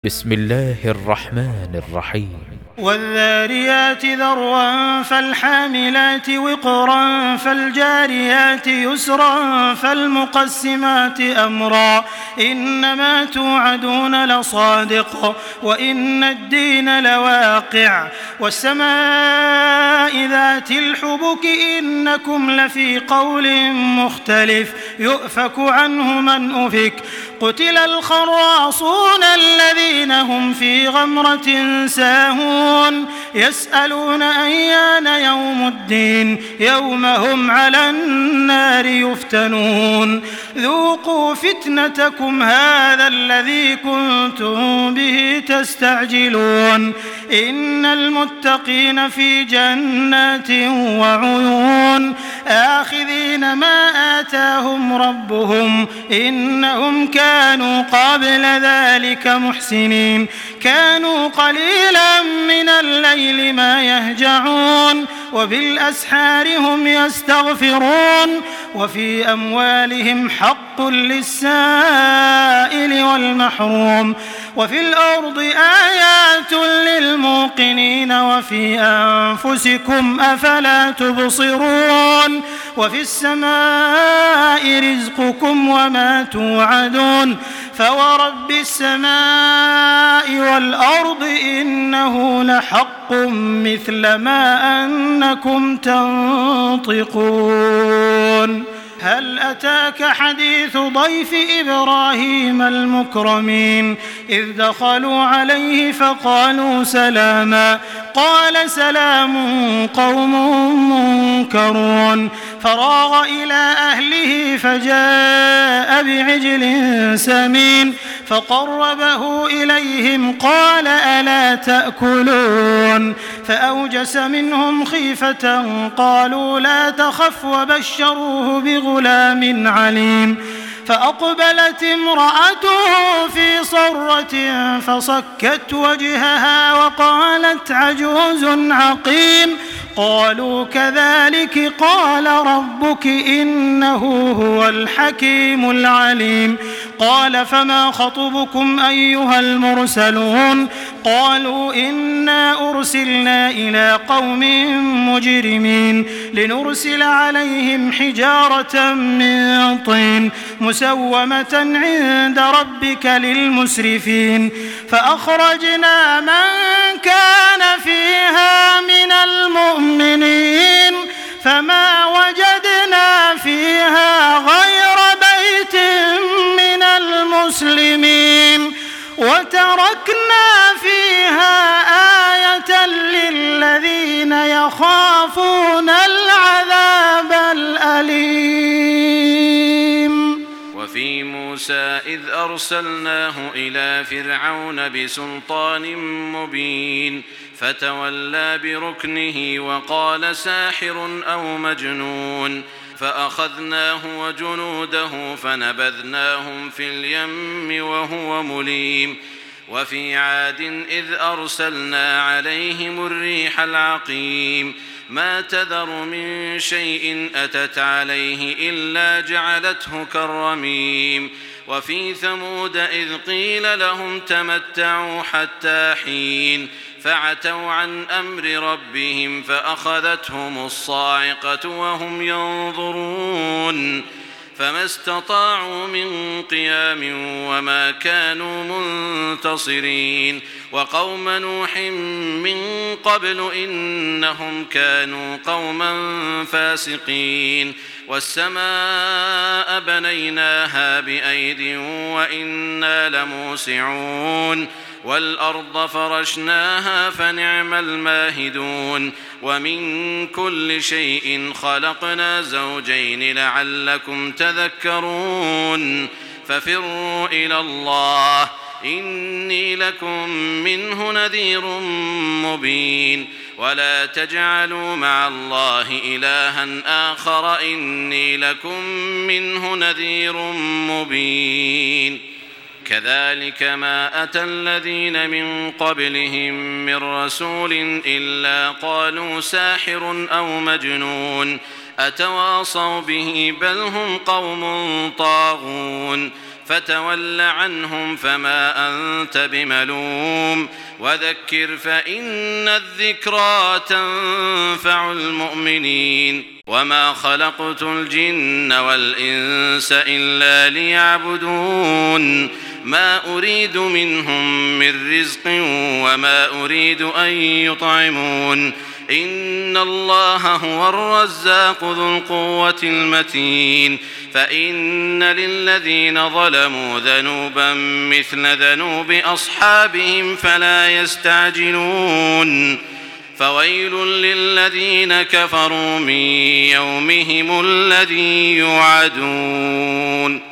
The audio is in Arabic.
بسم الله الرحمن الرحيم. والذاريات ذروا فالحاملات وقرا فالجاريات يسرا فالمقسمات أمرا إنما توعدون لصادق وإن الدين لواقع والسماء ذات الحبك إنكم لفي قول مختلف يؤفك عنه من أفك قتل الخراصون الذين هم في غمرة ساهون يسألون أيان يوم الدين يوم هم على النار يفتنون ذوقوا فتنتكم هذا الذي كنتم به تستعجلون إن المتقين في جنات وعيون آخذين ما آتاهم ربهم إنهم كانوا قبل ذلك محسنين كانوا قليلا من الليل ما يهجعون وبالأسحار هم يستغفرون وفي أموالهم حق للسائل والمحروم وفي الأرض آيات للموقنين وفي أنفسكم أفلا تبصرون وفي السماء رزقكم وما توعدون فورب السماء والأرض إنه لحق مثل ما أنكم تنطقون هل أتاك حديث ضيف إبراهيم المكرمين إذ دخلوا عليه فقالوا سلاما قال سلام قوم منكرون فراغ إلى أهله فجاء بعجل سمين فقربه إليهم قال ألا تأكلون فأوجس منهم خيفة قالوا لا تخف وبشروه بغلام عليم فأقبلت امرأته في صرة فصكت وجهها وقالت عجوز عقيم قالوا كذلك قال ربك إنه هو الحكيم العليم قال فما خطبكم أيها المرسلون قالوا إنا أرسلنا إلى قوم مجرمين لنرسل عليهم حجارة من طين مسومة عند ربك للمسرفين فأخرجنا من كان فيها من المؤمنين فما وجدنا فيها غير بيت من المسلمين وتركنا فيها آية للذين يخافون العذاب الأليم. وفي موسى إذ أرسلناه إلى فرعون بسلطان مبين فتولى بركنه وقال ساحر أو مجنون فأخذناه وجنوده فنبذناهم في اليم وهو مليم. وفي عاد إذ أرسلنا عليهم الريح العقيم ما تذر من شيء أتت عليه إلا جعلته كالرميم. وفي ثمود إذ قيل لهم تمتعوا حتى حين فعتوا عن أمر ربهم فأخذتهم الصاعقة وهم ينظرون فما استطاعوا من قيام وما كانوا منتصرين. وقوم نوح من قبل إنهم كانوا قوما فاسقين. والسماء بنيناها بأيد وإنا لموسعون والأرض فرشناها فنعم الماهدون. ومن كل شيء خلقنا زوجين لعلكم تذكرون ففروا إلى الله إني لكم منه نذير مبين. ولا تجعلوا مع الله إلها آخر إني لكم منه نذير مبين. كذلك ما أتى الذين من قبلهم من رسول إلا قالوا ساحر أو مجنون أتواصوا به بل هم قوم طاغون. فتول عنهم فما أنت بملوم وذكر فإن الذكرى تنفع المؤمنين وما خلقت الجن والإنس إلا ليعبدون ما أريد منهم من رزق وما أريد أن يطعمون إن الله هو الرزاق ذو القوة المتين فإن للذين ظلموا ذنوبا مثل ذنوب أصحابهم فلا يستعجلون فويل للذين كفروا من يومهم الذي يوعدون